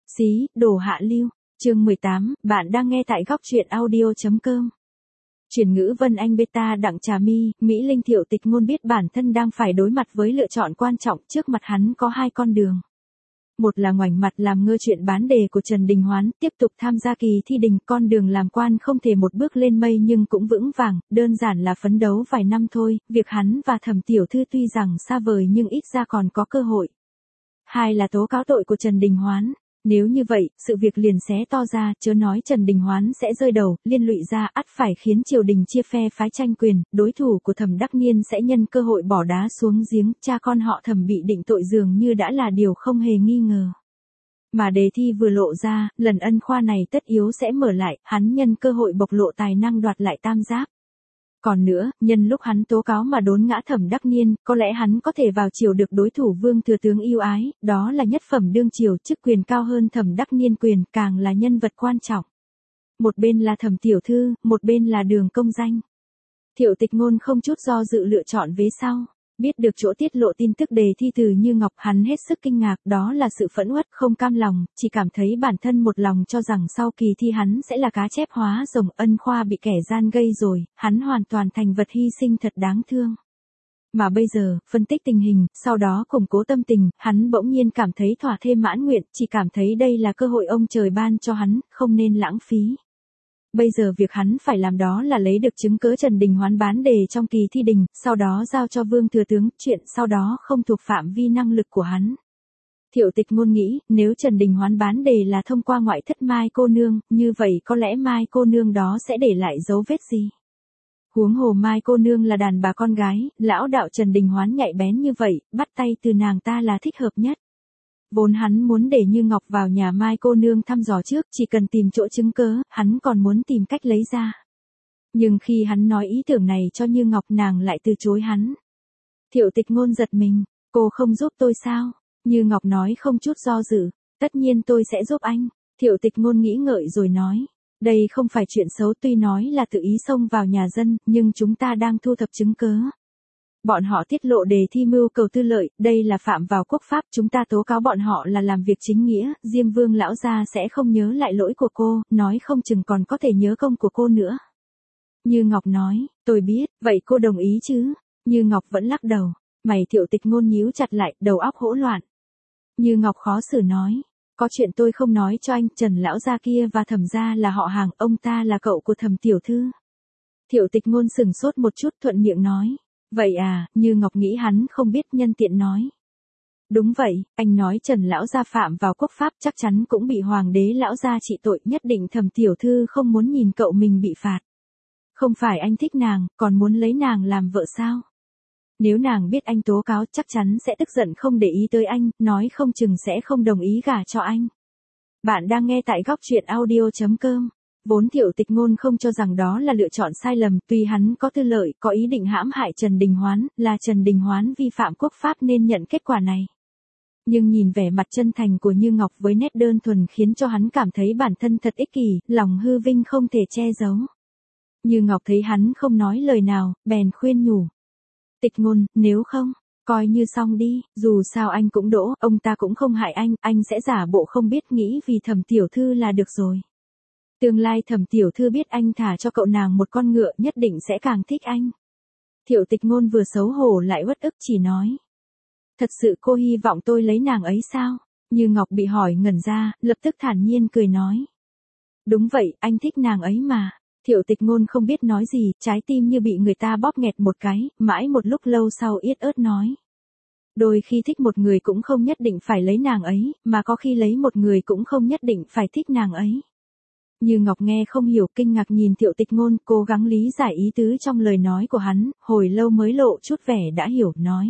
Xí, đồ hạ lưu. Chương 18, bạn đang nghe tại góc truyện audio.com. Chuyển ngữ Vân Anh Beta Đặng Trà My, Mỹ Linh Thiệu Tịch Ngôn biết bản thân đang phải đối mặt với lựa chọn quan trọng, trước mặt hắn có hai con đường. Một là ngoảnh mặt làm ngơ chuyện bán đề của Trần Đình Hoán, tiếp tục tham gia kỳ thi đình, con đường làm quan không thể một bước lên mây nhưng cũng vững vàng, đơn giản là phấn đấu vài năm thôi, việc hắn và Thẩm tiểu thư tuy rằng xa vời nhưng ít ra còn có cơ hội. Hai là tố cáo tội của Trần Đình Hoán. Nếu như vậy, sự việc liền xé to ra, chớ nói Trần Đình Hoán sẽ rơi đầu, liên lụy ra ắt phải khiến triều đình chia phe phái tranh quyền, đối thủ của Thẩm Đắc Niên sẽ nhân cơ hội bỏ đá xuống giếng, cha con họ Thẩm bị định tội dường như đã là điều không hề nghi ngờ. Mà đề thi vừa lộ ra, lần ân khoa này tất yếu sẽ mở lại, hắn nhân cơ hội bộc lộ tài năng đoạt lại tam giác. Còn nữa, nhân lúc hắn tố cáo mà đốn ngã Thẩm Đắc Niên, có lẽ hắn có thể vào triều được đối thủ Vương thừa tướng yêu ái, đó là nhất phẩm đương triều, chức quyền cao hơn Thẩm Đắc Niên quyền, càng là nhân vật quan trọng. Một bên là Thẩm tiểu thư, một bên là Đường công danh. Thiệu Tịch Ngôn không chút do dự lựa chọn vế sau. Biết được chỗ tiết lộ tin tức đề thi từ Như Ngọc, hắn hết sức kinh ngạc, đó là sự phẫn uất không cam lòng, chỉ cảm thấy bản thân một lòng cho rằng sau kỳ thi hắn sẽ là cá chép hóa rồng, ân khoa bị kẻ gian gây rồi, hắn hoàn toàn thành vật hy sinh thật đáng thương. Mà bây giờ, phân tích tình hình, sau đó củng cố tâm tình, hắn bỗng nhiên cảm thấy thỏa thêm mãn nguyện, chỉ cảm thấy đây là cơ hội ông trời ban cho hắn, không nên lãng phí. Bây giờ việc hắn phải làm đó là lấy được chứng cớ Trần Đình Hoán bán đề trong kỳ thi đình, sau đó giao cho Vương thừa tướng, chuyện sau đó không thuộc phạm vi năng lực của hắn. Thiệu Tịch Ngôn nghĩ, nếu Trần Đình Hoán bán đề là thông qua ngoại thất Mai cô nương, như vậy có lẽ Mai cô nương đó sẽ để lại dấu vết gì? Huống hồ Mai cô nương là đàn bà con gái, lão đạo Trần Đình Hoán nhạy bén như vậy, bắt tay từ nàng ta là thích hợp nhất. Vốn hắn muốn để Như Ngọc vào nhà Mai cô nương thăm dò trước, chỉ cần tìm chỗ chứng cớ, hắn còn muốn tìm cách lấy ra. Nhưng khi hắn nói ý tưởng này cho Như Ngọc, nàng lại từ chối hắn. Thiệu Tịch Ngôn giật mình, cô không giúp tôi sao? Như Ngọc nói không chút do dự, tất nhiên tôi sẽ giúp anh. Thiệu Tịch Ngôn nghĩ ngợi rồi nói, đây không phải chuyện xấu, tuy nói là tự ý xông vào nhà dân, nhưng chúng ta đang thu thập chứng cớ. Bọn họ tiết lộ đề thi mưu cầu tư lợi, đây là phạm vào quốc pháp, chúng ta tố cáo bọn họ là làm việc chính nghĩa, Diêm Vương lão gia sẽ không nhớ lại lỗi của cô, nói không chừng còn có thể nhớ công của cô nữa. Như Ngọc nói, tôi biết, vậy cô đồng ý chứ? Như Ngọc vẫn lắc đầu, mày Thiệu Tịch Ngôn nhíu chặt lại, đầu óc hỗn loạn. Như Ngọc khó xử nói, có chuyện tôi không nói cho anh, Trần lão gia kia và Thẩm gia là họ hàng, ông ta là cậu của Thẩm tiểu thư. Thiệu Tịch Ngôn sừng sốt một chút, thuận miệng nói. Vậy à, Như Ngọc nghĩ hắn không biết, nhân tiện nói. Đúng vậy, anh nói Trần lão gia phạm vào quốc pháp chắc chắn cũng bị hoàng đế lão gia trị tội, nhất định Thẩm tiểu thư không muốn nhìn cậu mình bị phạt. Không phải anh thích nàng, còn muốn lấy nàng làm vợ sao? Nếu nàng biết anh tố cáo chắc chắn sẽ tức giận không để ý tới anh, nói không chừng sẽ không đồng ý gả cho anh. Bạn đang nghe tại góc truyện audio.com. Vốn Thiệu Tịch Ngôn không cho rằng đó là lựa chọn sai lầm, tuy hắn có tư lợi, có ý định hãm hại Trần Đình Hoán, là Trần Đình Hoán vi phạm quốc pháp nên nhận kết quả này. Nhưng nhìn vẻ mặt chân thành của Như Ngọc với nét đơn thuần khiến cho hắn cảm thấy bản thân thật ích kỷ, lòng hư vinh không thể che giấu. Như Ngọc thấy hắn không nói lời nào, bèn khuyên nhủ. Tịch Ngôn, nếu không, coi như xong đi, dù sao anh cũng đỗ, ông ta cũng không hại anh sẽ giả bộ không biết, nghĩ vì Thẩm tiểu thư là được rồi. Tương lai Thẩm tiểu thư biết anh thả cho cậu nàng một con ngựa, nhất định sẽ càng thích anh. Thiệu Tịch Ngôn vừa xấu hổ lại uất ức, chỉ nói. Thật sự cô hy vọng tôi lấy nàng ấy sao? Như Ngọc bị hỏi ngẩn ra, lập tức thản nhiên cười nói. Đúng vậy, anh thích nàng ấy mà. Thiệu Tịch Ngôn không biết nói gì, trái tim như bị người ta bóp nghẹt một cái, mãi một lúc lâu sau yết ớt nói. Đôi khi thích một người cũng không nhất định phải lấy nàng ấy, mà có khi lấy một người cũng không nhất định phải thích nàng ấy. Như Ngọc nghe không hiểu, kinh ngạc nhìn Thiệu Tịch Ngôn, cố gắng lý giải ý tứ trong lời nói của hắn, hồi lâu mới lộ chút vẻ đã hiểu, nói.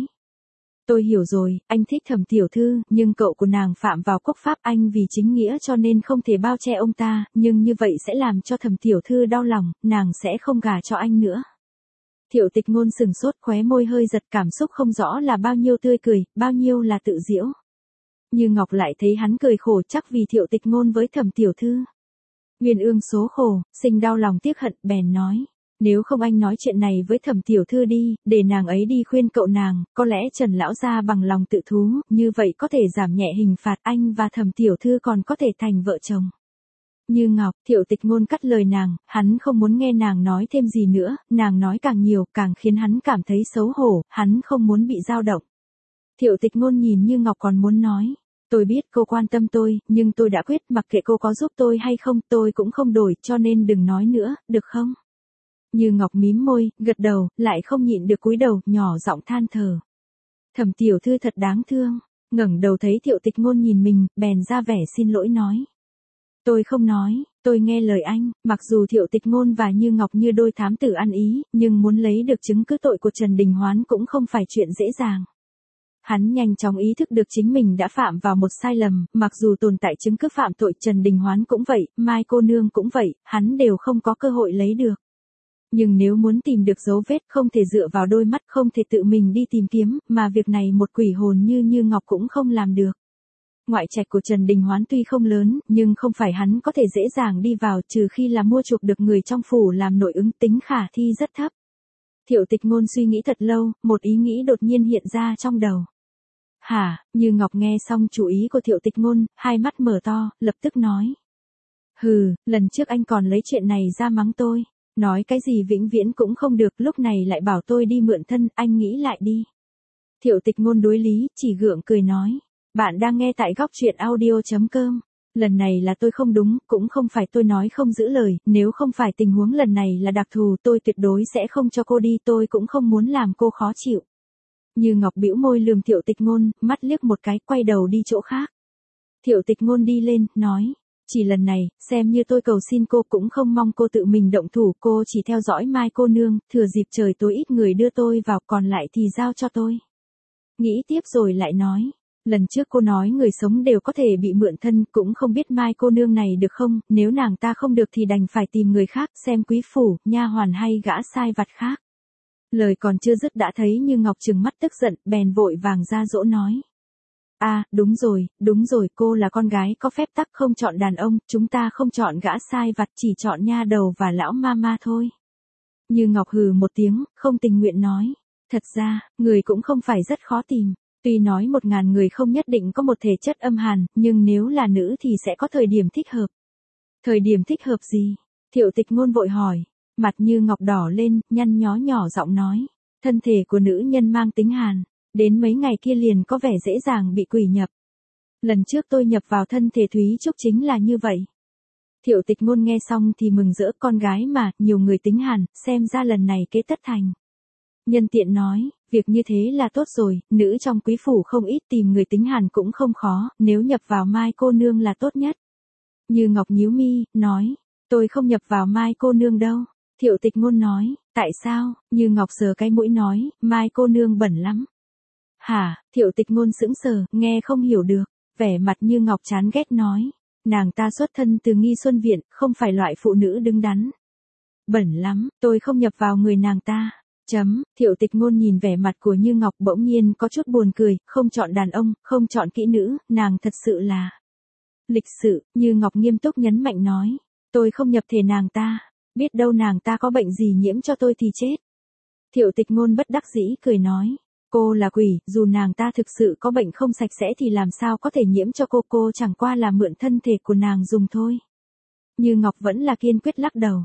Tôi hiểu rồi, anh thích Thẩm tiểu thư, nhưng cậu của nàng phạm vào quốc pháp, anh vì chính nghĩa cho nên không thể bao che ông ta, nhưng như vậy sẽ làm cho Thẩm tiểu thư đau lòng, nàng sẽ không gả cho anh nữa. Thiệu Tịch Ngôn sừng sốt, khóe môi hơi giật, cảm xúc không rõ là bao nhiêu tươi cười, bao nhiêu là tự giễu. Như Ngọc lại thấy hắn cười khổ, chắc vì Thiệu Tịch Ngôn với Thẩm tiểu thư. Nguyên ương số khổ, sinh đau lòng tiếc hận, bèn nói. Nếu không anh nói chuyện này với Thẩm tiểu thư đi, để nàng ấy đi khuyên cậu nàng, có lẽ Trần lão gia bằng lòng tự thú, như vậy có thể giảm nhẹ hình phạt, anh và Thẩm tiểu thư còn có thể thành vợ chồng. Như Ngọc, Thiệu Tịch Ngôn cắt lời nàng, hắn không muốn nghe nàng nói thêm gì nữa, nàng nói càng nhiều, càng khiến hắn cảm thấy xấu hổ, hắn không muốn bị dao động. Thiệu Tịch Ngôn nhìn Như Ngọc còn muốn nói, tôi biết cô quan tâm tôi, nhưng tôi đã quyết mặc kệ cô có giúp tôi hay không, tôi cũng không đổi, cho nên đừng nói nữa, được không? Như Ngọc mím môi, gật đầu, lại không nhịn được cúi đầu, nhỏ giọng than thở. Thẩm tiểu thư thật đáng thương, ngẩng đầu thấy Thiệu Tịch Ngôn nhìn mình, bèn ra vẻ xin lỗi nói. Tôi không nói, tôi nghe lời anh, mặc dù Thiệu Tịch Ngôn và Như Ngọc như đôi thám tử ăn ý, nhưng muốn lấy được chứng cứ tội của Trần Đình Hoán cũng không phải chuyện dễ dàng. Hắn nhanh chóng ý thức được chính mình đã phạm vào một sai lầm, mặc dù tồn tại chứng cứ phạm tội Trần Đình Hoán cũng vậy, Mai cô nương cũng vậy, hắn đều không có cơ hội lấy được. Nhưng nếu muốn tìm được dấu vết không thể dựa vào đôi mắt, không thể tự mình đi tìm kiếm, mà việc này một quỷ hồn như Ngọc cũng không làm được. Ngoại trạch của Trần Đình Hoán tuy không lớn, nhưng không phải hắn có thể dễ dàng đi vào, trừ khi là mua chuộc được người trong phủ làm nội ứng, tính khả thi rất thấp. Thiệu Tịch Ngôn suy nghĩ thật lâu, một ý nghĩ đột nhiên hiện ra trong đầu. Hả? Như Ngọc nghe xong chủ ý của Thiệu Tịch Ngôn, hai mắt mở to, lập tức nói. Hừ, lần trước anh còn lấy chuyện này ra mắng tôi. Nói cái gì vĩnh viễn cũng không được, lúc này lại bảo tôi đi mượn thân, anh nghĩ lại đi. Thiệu Tịch Ngôn đối lý, chỉ gượng cười nói. Bạn đang nghe tại góc truyện audio.com. Lần này là tôi không đúng, cũng không phải tôi nói không giữ lời, nếu không phải tình huống lần này là đặc thù, tôi tuyệt đối sẽ không cho cô đi, tôi cũng không muốn làm cô khó chịu. Như Ngọc bĩu môi lườm Thiệu Tịch Ngôn, mắt liếc một cái, quay đầu đi chỗ khác. Thiệu Tịch Ngôn đi lên, nói. Chỉ lần này, xem như tôi cầu xin cô, cũng không mong cô tự mình động thủ, cô chỉ theo dõi Mai cô nương, thừa dịp trời tối ít người đưa tôi vào, còn lại thì giao cho tôi. Nghĩ tiếp rồi lại nói. Lần trước cô nói người sống đều có thể bị mượn thân, cũng không biết Mai cô nương này được không, nếu nàng ta không được thì đành phải tìm người khác, xem quý phủ, nha hoàn hay gã sai vặt khác. Lời còn chưa dứt đã thấy Như Ngọc trừng mắt tức giận, bèn vội vàng ra dỗ nói. Đúng rồi, cô là con gái có phép tắc, không chọn đàn ông, chúng ta không chọn gã sai vặt, chỉ chọn nha đầu và lão ma thôi. Như Ngọc hừ một tiếng, không tình nguyện nói. Thật ra, người cũng không phải rất khó tìm. Tuy nói 1000 người không nhất định có một thể chất âm hàn, nhưng nếu là nữ thì sẽ có thời điểm thích hợp. Thời điểm thích hợp gì? Thiệu Tịch Ngôn vội hỏi. Mặt Như Ngọc đỏ lên, nhăn nhó nhỏ giọng nói. Thân thể của nữ nhân mang tính hàn. Đến mấy ngày kia liền có vẻ dễ dàng bị quỷ nhập. Lần trước tôi nhập vào thân thể Thúy Trúc chính là như vậy. Thiệu Tịch Ngôn nghe xong thì mừng rỡ, con gái mà, nhiều người tính hàn, xem ra lần này kế tất thành. Nhân tiện nói, việc như thế là tốt rồi, nữ trong quý phủ không ít, tìm người tính hàn cũng không khó, nếu nhập vào Mai cô nương là tốt nhất. Như Ngọc nhíu mi, nói, tôi không nhập vào Mai cô nương đâu. Thiệu Tịch Ngôn nói, tại sao? Như Ngọc sờ cái mũi nói, Mai cô nương bẩn lắm. Hả? Thiệu Tịch Ngôn sững sờ, nghe không hiểu được, vẻ mặt Như Ngọc chán ghét nói, nàng ta xuất thân từ Nghi Xuân Viện, không phải loại phụ nữ đứng đắn. Bẩn lắm, tôi không nhập vào người nàng ta. Thiệu Tịch Ngôn nhìn vẻ mặt của Như Ngọc bỗng nhiên có chút buồn cười, không chọn đàn ông, không chọn kỹ nữ, nàng thật sự là lịch sự. Như Ngọc nghiêm túc nhấn mạnh nói, tôi không nhập thể nàng ta, biết đâu nàng ta có bệnh gì nhiễm cho tôi thì chết. Thiệu Tịch Ngôn bất đắc dĩ cười nói, cô là quỷ, dù nàng ta thực sự có bệnh không sạch sẽ thì làm sao có thể nhiễm cho cô chẳng qua là mượn thân thể của nàng dùng thôi. Như Ngọc vẫn là kiên quyết lắc đầu.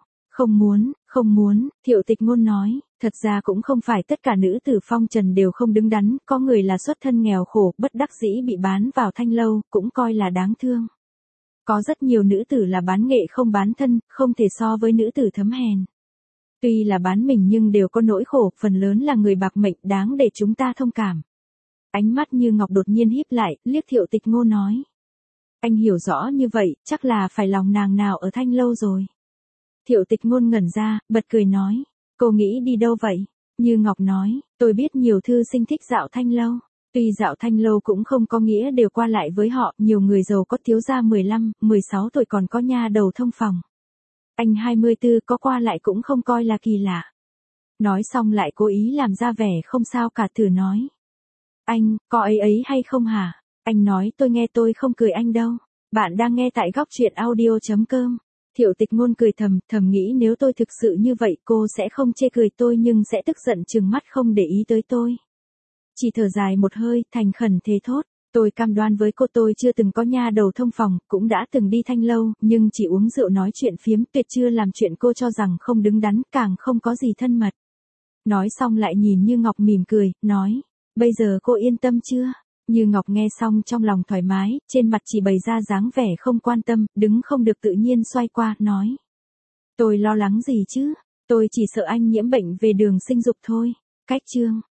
Không muốn, Thiệu Tịch Ngôn nói, thật ra cũng không phải tất cả nữ tử phong trần đều không đứng đắn, có người là xuất thân nghèo khổ, bất đắc dĩ bị bán vào thanh lâu, cũng coi là đáng thương. Có rất nhiều nữ tử là bán nghệ không bán thân, không thể so với nữ tử thấm hèn. Tuy là bán mình nhưng đều có nỗi khổ, phần lớn là người bạc mệnh, đáng để chúng ta thông cảm. Ánh mắt Như Ngọc đột nhiên híp lại, liếc Thiệu Tịch Ngôn nói. Anh hiểu rõ như vậy, chắc là phải lòng nàng nào ở thanh lâu rồi. Thiệu Tịch Ngôn ngẩn ra, bật cười nói, cô nghĩ đi đâu vậy? Như Ngọc nói, tôi biết nhiều thư sinh thích dạo thanh lâu. Tuy dạo thanh lâu cũng không có nghĩa đều qua lại với họ, nhiều người giàu có thiếu gia 15, 16 tuổi còn có nha đầu thông phòng. Anh 24 có qua lại cũng không coi là kỳ lạ. Nói xong lại cố ý làm ra vẻ không sao cả, thử nói. Anh, có ấy hay không hả? Anh nói tôi nghe, tôi không cười anh đâu. Bạn đang nghe tại góc truyện audio.com. Thiệu Tịch Ngôn cười thầm nghĩ nếu tôi thực sự như vậy cô sẽ không chê cười tôi nhưng sẽ tức giận trừng mắt không để ý tới tôi. Chỉ thở dài một hơi, thành khẩn thế thốt. Tôi cam đoan với cô tôi chưa từng có nha đầu thông phòng, cũng đã từng đi thanh lâu, nhưng chỉ uống rượu nói chuyện phiếm, tuyệt chưa làm chuyện cô cho rằng không đứng đắn, càng không có gì thân mật. Nói xong lại nhìn Như Ngọc mỉm cười, nói, bây giờ cô yên tâm chưa? Như Ngọc nghe xong trong lòng thoải mái, trên mặt chỉ bày ra dáng vẻ không quan tâm, đứng không được tự nhiên xoay qua, nói. Tôi lo lắng gì chứ? Tôi chỉ sợ anh nhiễm bệnh về đường sinh dục thôi. Cách chương